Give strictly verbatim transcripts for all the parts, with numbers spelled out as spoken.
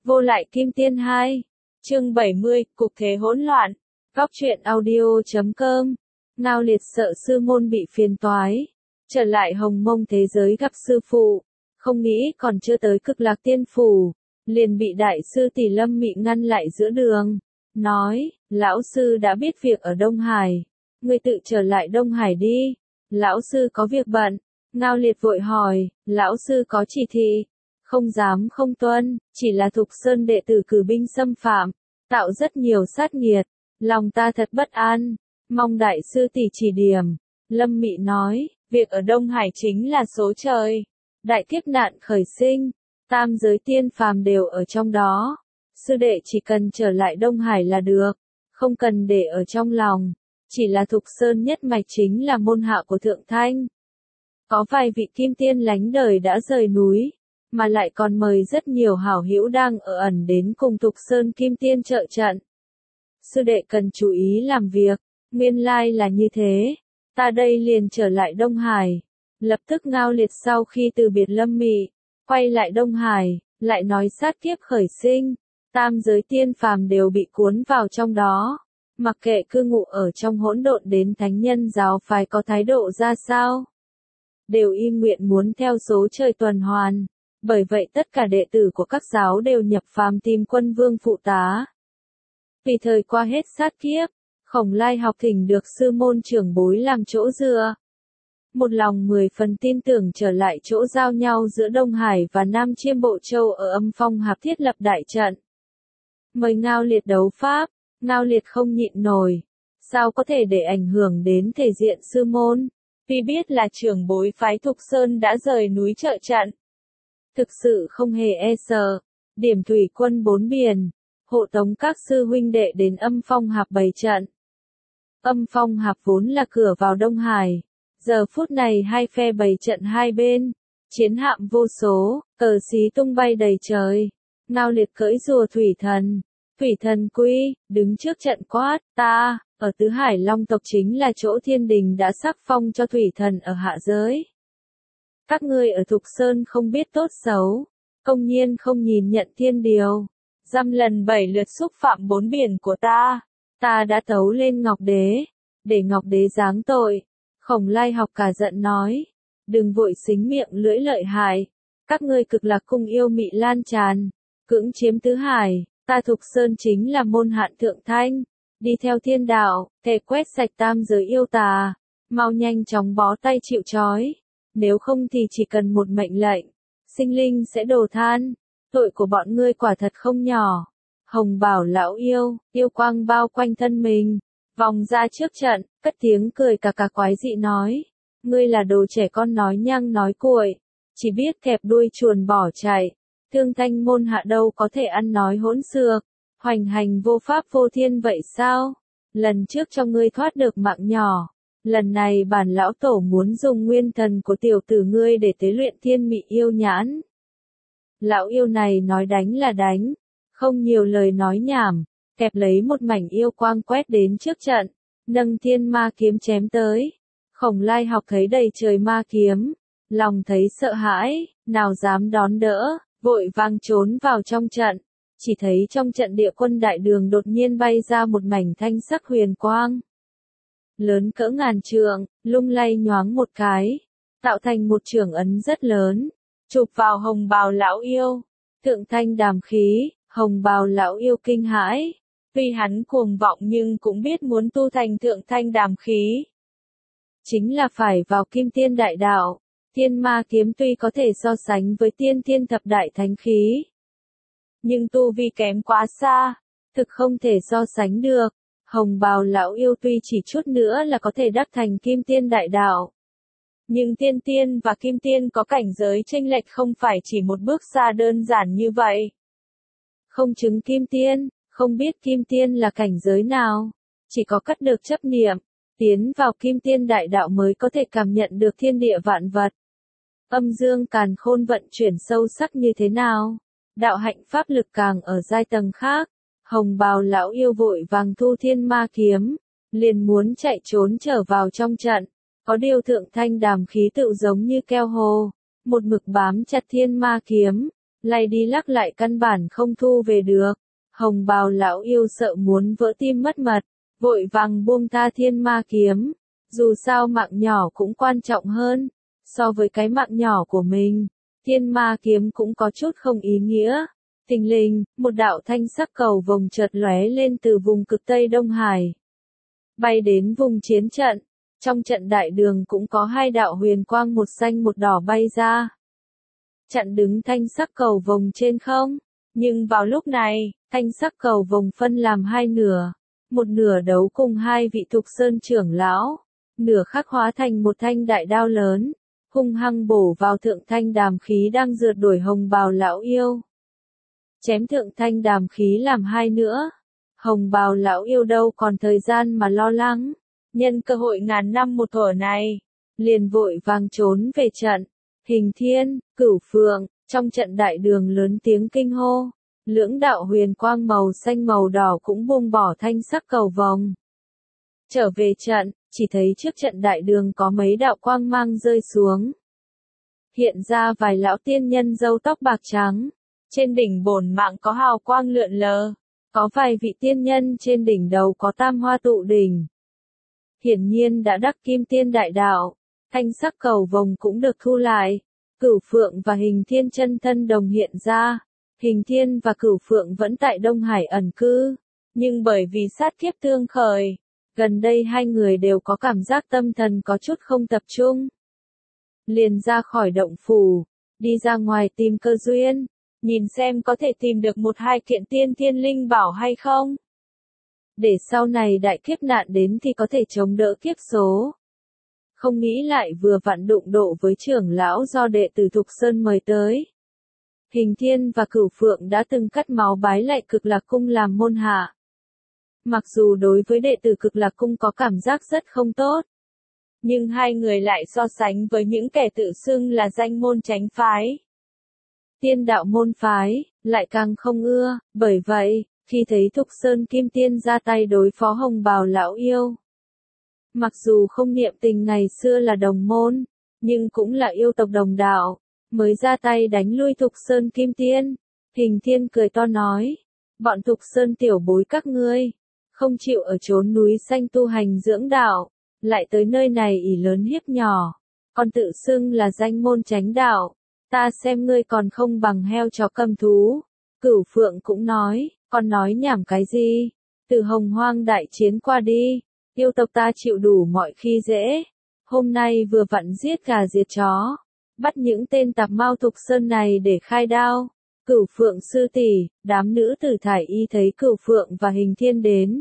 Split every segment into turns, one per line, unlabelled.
Vô lại kim tiên hai. Chương bảy mươi, Cục thế hỗn loạn. Góc truyện audio chấm com. Ngao Liệt sợ sư môn bị phiền toái. Trở lại Hồng Mông thế giới gặp sư phụ. Không nghĩ còn chưa tới Cực Lạc Tiên Phủ. Liền bị đại sư Tỷ Lâm Mị ngăn lại giữa đường. Nói, lão sư đã biết việc ở Đông Hải. Ngươi tự trở lại Đông Hải đi. Lão sư có việc bận. Ngao Liệt vội hỏi, lão sư có chỉ thị. Không dám không tuân, chỉ là Thục Sơn đệ tử cử binh xâm phạm, tạo rất nhiều sát nghiệt, lòng ta thật bất an, mong đại sư tỷ chỉ điểm. Lâm Mị nói, việc ở Đông Hải chính là số trời, đại kiếp nạn khởi sinh, tam giới tiên phàm đều ở trong đó, sư đệ chỉ cần trở lại Đông Hải là được, không cần để ở trong lòng, chỉ là Thục Sơn nhất mạch chính là môn hạ của Thượng Thanh. Có vài vị kim tiên lánh đời đã rời núi, mà lại còn mời rất nhiều hảo hữu đang ở ẩn đến cùng Thục Sơn kim tiên trợ trận. Sư đệ cần chú ý làm việc, nguyên lai là như thế, ta đây liền trở lại Đông Hải. Lập tức Ngao Liệt sau khi từ biệt Lâm Mị, quay lại Đông Hải, lại nói sát kiếp khởi sinh, tam giới tiên phàm đều bị cuốn vào trong đó, mặc kệ cư ngụ ở trong hỗn độn đến thánh nhân giáo phái có thái độ ra sao, đều im nguyện muốn theo số trời tuần hoàn. Bởi vậy tất cả đệ tử của các giáo đều nhập phàm tìm Quân Vương phụ tá. Vì thời qua hết sát kiếp, Khổng Lai học thỉnh được sư môn trưởng bối làm chỗ dựa. Một lòng mười phần tin tưởng trở lại chỗ giao nhau giữa Đông Hải và Nam Chiêm Bộ Châu ở Âm Phong Hạp thiết lập đại trận. Mời Ngao Liệt đấu pháp, Ngao Liệt không nhịn nổi. Sao có thể để ảnh hưởng đến thể diện sư môn? Vì biết là trưởng bối phái Thục Sơn đã rời núi trợ trận. Thực sự không hề e sợ, điểm thủy quân bốn biển, hộ tống các sư huynh đệ đến Âm Phong Hạp bày trận. Âm Phong Hạp vốn là cửa vào Đông Hải, giờ phút này hai phe bày trận hai bên, chiến hạm vô số, cờ xí tung bay đầy trời. Ngao Liệt cưỡi rùa thủy thần, thủy thần quy, đứng trước trận quát, ta, ở Tứ Hải Long tộc chính là chỗ thiên đình đã sắc phong cho thủy thần ở hạ giới. Các ngươi ở Thục Sơn không biết tốt xấu, công nhiên không nhìn nhận thiên điều, dăm lần bảy lượt xúc phạm bốn biển của ta, ta đã tấu lên Ngọc Đế, để Ngọc Đế giáng tội. Khổng Lai học cả giận nói, đừng vội xính miệng lưỡi lợi hại, các ngươi Cực Lạc cung yêu mị lan tràn, cưỡng chiếm Tứ Hải, ta Thục Sơn chính là môn hạn Thượng Thanh, đi theo thiên đạo, thề quét sạch tam giới yêu tà, mau nhanh chóng bó tay chịu trói. Nếu không thì chỉ cần một mệnh lệnh, sinh linh sẽ đổ than, tội của bọn ngươi quả thật không nhỏ. Hồng Bảo lão yêu, yêu quang bao quanh thân mình, vòng ra trước trận, cất tiếng cười cà cà quái dị nói, ngươi là đồ trẻ con nói nhăng nói cuội, chỉ biết kẹp đuôi chuồn bỏ chạy, Thương Thanh môn hạ đâu có thể ăn nói hỗn xược, hoành hành vô pháp vô thiên vậy sao? Lần trước cho ngươi thoát được mạng nhỏ. Lần này bản lão tổ muốn dùng nguyên thần của tiểu tử ngươi để tế luyện thiên mị yêu nhãn. Lão yêu này nói đánh là đánh, không nhiều lời nói nhảm, kẹp lấy một mảnh yêu quang quét đến trước trận, nâng thiên ma kiếm chém tới. Khổng Lai học thấy đầy trời ma kiếm, lòng thấy sợ hãi, nào dám đón đỡ, vội vàng trốn vào trong trận. Chỉ thấy trong trận địa quân đại đường đột nhiên bay ra một mảnh thanh sắc huyền quang. Lớn cỡ ngàn trượng, lung lay nhoáng một cái, tạo thành một trường ấn rất lớn, chụp vào Hồng Bào lão yêu. Thượng Thanh đàm khí, Hồng Bào lão yêu kinh hãi, tuy hắn cuồng vọng nhưng cũng biết muốn tu thành Thượng Thanh đàm khí. Chính là phải vào Kim Tiên đại đạo, thiên ma kiếm tuy có thể so sánh với tiên thiên thập đại thánh khí. Nhưng tu vi kém quá xa, thực không thể so sánh được. Hồng Bào lão yêu tuy chỉ chút nữa là có thể đắc thành Kim Tiên đại đạo. Nhưng tiên tiên và kim tiên có cảnh giới chênh lệch không phải chỉ một bước xa đơn giản như vậy. Không chứng kim tiên, không biết kim tiên là cảnh giới nào, chỉ có cắt được chấp niệm, tiến vào Kim Tiên đại đạo mới có thể cảm nhận được thiên địa vạn vật. Âm dương càn khôn vận chuyển sâu sắc như thế nào, đạo hạnh pháp lực càng ở giai tầng khác. Hồng Bào lão yêu vội vàng thu thiên ma kiếm, liền muốn chạy trốn trở vào trong trận, có điều Thượng Thanh đàm khí tự giống như keo hồ, một mực bám chặt thiên ma kiếm, lay đi lắc lại căn bản không thu về được. Hồng bào lão yêu sợ muốn vỡ tim mất mật, vội vàng buông tha thiên ma kiếm. Dù sao mạng nhỏ cũng quan trọng hơn, so với cái mạng nhỏ của mình, thiên ma kiếm cũng có chút không ý nghĩa. Thình lình, một đạo thanh sắc cầu vồng chợt lóe lên từ vùng cực Tây Đông Hải, bay đến vùng chiến trận. Trong trận đại đường cũng có hai đạo huyền quang một xanh một đỏ bay ra, chặn đứng thanh sắc cầu vồng trên không. Nhưng vào lúc này, thanh sắc cầu vồng phân làm hai nửa, một nửa đấu cùng hai vị Thục Sơn trưởng lão, nửa khác hóa thành một thanh đại đao lớn, hung hăng bổ vào thượng thanh đàm khí đang rượt đuổi hồng bào lão yêu. Chém thượng thanh đàm khí làm hai nữa. Hồng bào lão yêu đâu còn thời gian mà lo lắng, nhân cơ hội ngàn năm một thuở này, liền vội vàng trốn về trận. Hình Thiên, Cửu Phượng, trong trận đại đường lớn tiếng kinh hô, lưỡng đạo huyền quang màu xanh màu đỏ cũng buông bỏ thanh sắc cầu vồng. Trở về trận, chỉ thấy trước trận đại đường có mấy đạo quang mang rơi xuống. Hiện ra vài lão tiên nhân râu tóc bạc trắng, trên đỉnh bổn mạng có hào quang lượn lờ, có vài vị tiên nhân trên đỉnh đầu có tam hoa tụ đỉnh. Hiển nhiên đã đắc kim tiên đại đạo, thanh sắc cầu vồng cũng được thu lại. Cửu Phượng và Hình Thiên chân thân đồng hiện ra. Hình Thiên và Cửu Phượng vẫn tại Đông Hải ẩn cư, nhưng bởi vì sát kiếp tương khởi, gần đây hai người đều có cảm giác tâm thần có chút không tập trung. Liền ra khỏi động phủ, đi ra ngoài tìm cơ duyên, nhìn xem có thể tìm được một hai kiện tiên thiên linh bảo hay không. Để sau này đại kiếp nạn đến thì có thể chống đỡ kiếp số. Không nghĩ lại vừa vặn đụng độ với trưởng lão do đệ tử Thục Sơn mời tới. Hình Thiên và Cửu Phượng đã từng cắt máu bái lại Cực Lạc Cung làm môn hạ. Mặc dù đối với đệ tử Cực Lạc Cung có cảm giác rất không tốt, nhưng hai người lại so sánh với những kẻ tự xưng là danh môn chánh phái, tiên đạo môn phái, lại càng không ưa. Bởi vậy, khi thấy Thục Sơn Kim Tiên ra tay đối phó hồng bào lão yêu, mặc dù không niệm tình ngày xưa là đồng môn, nhưng cũng là yêu tộc đồng đạo, mới ra tay đánh lui Thục Sơn Kim Tiên. Hình Thiên cười to nói, bọn Thục Sơn tiểu bối các ngươi, không chịu ở chốn núi xanh tu hành dưỡng đạo, lại tới nơi này ỷ lớn hiếp nhỏ, còn tự xưng là danh môn chánh đạo, ta xem ngươi còn không bằng heo chó cầm thú. Cửu Phượng cũng nói, còn nói nhảm cái gì, từ hồng hoang đại chiến qua đi, yêu tộc ta chịu đủ mọi khi dễ, hôm nay vừa vặn giết gà diệt chó, bắt những tên tạp mao Thục Sơn này để khai đao. Cửu Phượng sư tỷ, đám nữ tử thải y thấy Cửu Phượng và Hình Thiên đến,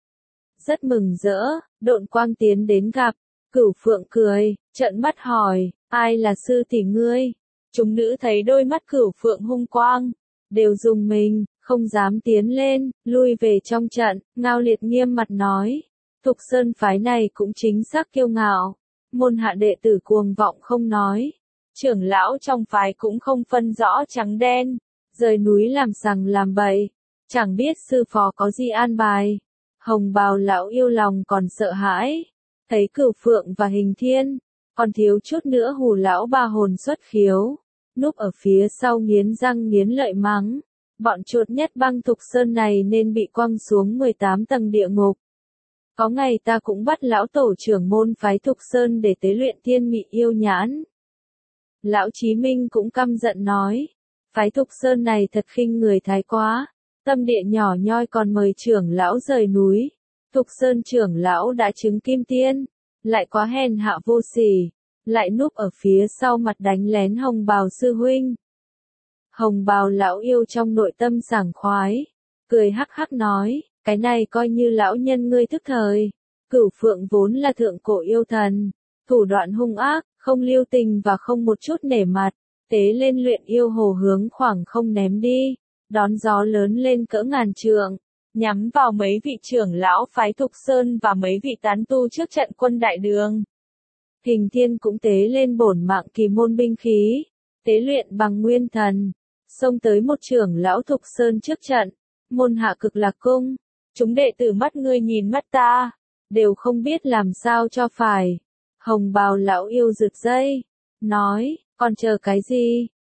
rất mừng rỡ, độn quang tiến đến gặp. Cửu Phượng cười, trợn mắt hỏi, ai là sư tỷ ngươi? Chúng nữ thấy đôi mắt Cửu Phượng hung quang, đều rùng mình, không dám tiến lên, lui về trong trận. Ngao Liệt nghiêm mặt nói, Thục Sơn phái này cũng chính xác kiêu ngạo, môn hạ đệ tử cuồng vọng không nói, trưởng lão trong phái cũng không phân rõ trắng đen, rời núi làm sằng làm bậy, chẳng biết sư phó có gì an bài. Hồng bào lão yêu lòng còn sợ hãi, thấy Cửu Phượng và Hình Thiên, còn thiếu chút nữa hù lão ba hồn xuất khiếu, núp ở phía sau nghiến răng nghiến lợi mắng, bọn chuột nhất băng Thục Sơn này nên bị quăng xuống mười tám tầng địa ngục. Có ngày ta cũng bắt lão tổ trưởng môn phái Thục Sơn để tế luyện thiên mị yêu nhãn. Lão Chí Minh cũng căm giận nói, phái Thục Sơn này thật khinh người thái quá, tâm địa nhỏ nhoi còn mời trưởng lão rời núi. Thục Sơn trưởng lão đã chứng kim tiên, lại quá hèn hạ vô sỉ, lại núp ở phía sau mặt đánh lén hồng bào sư huynh. Hồng bào lão yêu trong nội tâm sảng khoái, cười hắc hắc nói, cái này coi như lão nhân ngươi thức thời. Cửu Phượng vốn là thượng cổ yêu thần, thủ đoạn hung ác, không lưu tình và không một chút nể mặt, tế lên luyện yêu hồ hướng khoảng không ném đi, đón gió lớn lên cỡ ngàn trượng, nhắm vào mấy vị trưởng lão phái Thục Sơn và mấy vị tán tu trước trận quân đại đường. Hình Thiên cũng tế lên bổn mạng kỳ môn binh khí, tế luyện bằng nguyên thần, xông tới một trưởng lão Thục Sơn trước trận, môn hạ Cực Lạc Cung, chúng đệ tử mắt ngươi nhìn mắt ta, đều không biết làm sao cho phải. Hồng bào lão yêu rực dây, nói, còn chờ cái gì,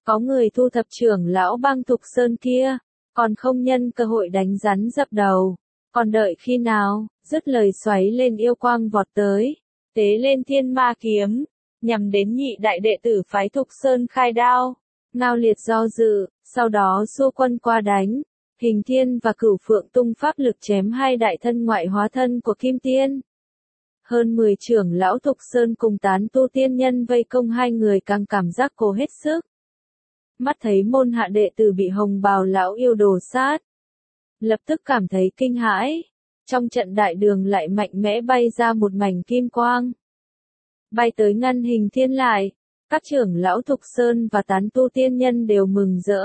Có người thu thập trưởng lão bang Thục Sơn kia, còn không nhân cơ hội đánh rắn dập đầu. Còn đợi khi nào, dứt lời xoáy lên yêu quang vọt tới, tế lên thiên ma kiếm, nhằm đến nhị đại đệ tử phái Thục Sơn khai đao. Ngao Liệt do dự, sau đó xua quân qua đánh. Hình Thiên và Cửu Phượng tung pháp lực chém hai đại thân ngoại hóa thân của Kim Tiên. Hơn mười trưởng lão Thục Sơn cùng tán tu tiên nhân vây công hai người càng cảm giác cố hết sức. Mắt thấy môn hạ đệ tử bị hồng bào lão yêu đồ sát, lập tức cảm thấy kinh hãi. Trong trận đại đường lại mạnh mẽ bay ra một mảnh kim quang, bay tới ngăn Hình Thiên lại. Các trưởng lão Thục Sơn và tán tu tiên nhân đều mừng rỡ,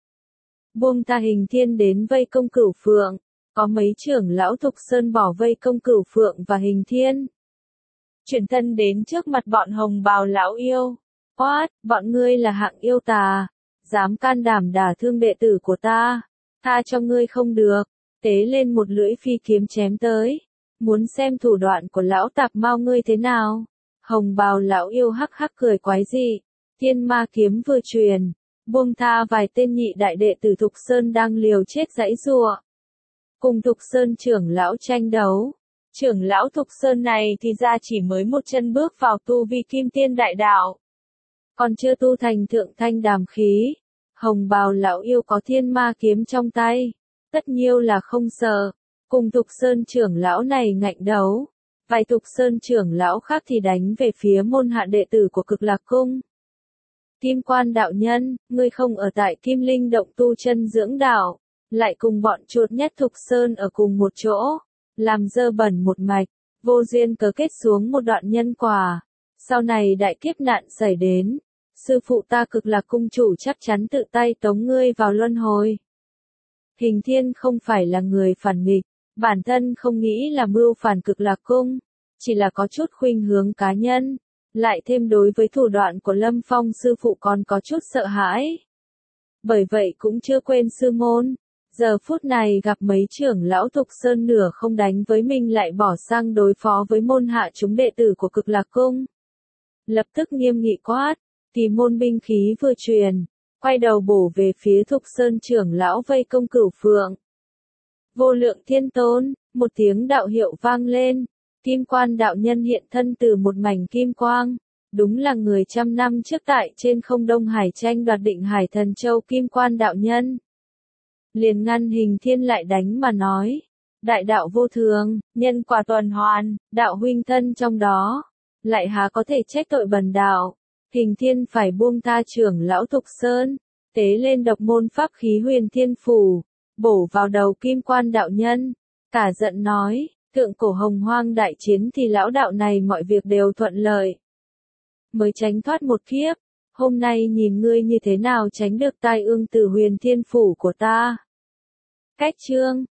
buông tha Hình Thiên đến vây công Cửu Phượng. Có mấy trưởng lão Thục Sơn bỏ vây công Cửu Phượng và Hình Thiên, chuyển thân đến trước mặt bọn hồng bào lão yêu. Quát, bọn ngươi là hạng yêu tà, dám can đảm đả thương đệ tử của ta, tha cho ngươi không được. Tế lên một lưỡi phi kiếm chém tới, muốn xem thủ đoạn của lão tạp mau ngươi thế nào. Hồng bào lão yêu hắc hắc cười quái dị, thiên ma kiếm vừa truyền, buông tha vài tên nhị đại đệ tử Thục Sơn đang liều chết giãy giụa, cùng Thục Sơn trưởng lão tranh đấu. Trưởng lão Thục Sơn này thì ra chỉ mới một chân bước vào tu vi kim tiên đại đạo, còn chưa tu thành thượng thanh đàm khí. Hồng bào lão yêu có thiên ma kiếm trong tay, tất nhiêu là không sợ, cùng Thục Sơn trưởng lão này ngạnh đấu. Vài Thục Sơn trưởng lão khác thì đánh về phía môn hạ đệ tử của Cực Lạc Cung. Kim Quan đạo nhân, ngươi không ở tại Kim Linh động tu chân dưỡng đạo, lại cùng bọn chuột nhất Thục Sơn ở cùng một chỗ, làm dơ bẩn một mạch, vô duyên cớ kết xuống một đoạn nhân quả. Sau này đại kiếp nạn xảy đến, sư phụ ta Cực Lạc Cung chủ chắc chắn tự tay tống ngươi vào luân hồi. Hình Thiên không phải là người phản nghịch, bản thân không nghĩ là mưu phản Cực Lạc Cung, chỉ là có chút khuynh hướng cá nhân, lại thêm đối với thủ đoạn của Lâm Phong sư phụ còn có chút sợ hãi. Bởi vậy cũng chưa quên sư môn, giờ phút này gặp mấy trưởng lão Thục Sơn nửa không đánh với mình lại bỏ sang đối phó với môn hạ chúng đệ tử của Cực Lạc Cung. Lập tức nghiêm nghị quát, kỳ môn binh khí vừa truyền, quay đầu bổ về phía Thục Sơn trưởng lão vây công Cửu Phượng. Vô lượng thiên tôn, một tiếng đạo hiệu vang lên, Kim Quan đạo nhân hiện thân từ một mảnh kim quang, đúng là người trăm năm trước tại trên không Đông Hải tranh đoạt định Hải Thần Châu Kim Quan đạo nhân. Liền ngăn Hình Thiên lại đánh mà nói, đại đạo vô thường, nhân quả tuần hoàn, đạo huynh thân trong đó, lại há có thể trách tội bần đạo. Hình Thiên phải buông tha trưởng lão Thục Sơn, tế lên độc môn pháp khí Huyền Thiên Phủ, bổ vào đầu Kim Quan đạo nhân, cả giận nói, thượng cổ hồng hoang đại chiến thì lão đạo này mọi việc đều thuận lợi, mới tránh thoát một kiếp, hôm nay nhìn ngươi như thế nào tránh được tai ương từ Huyền Thiên Phủ của ta. Cách chương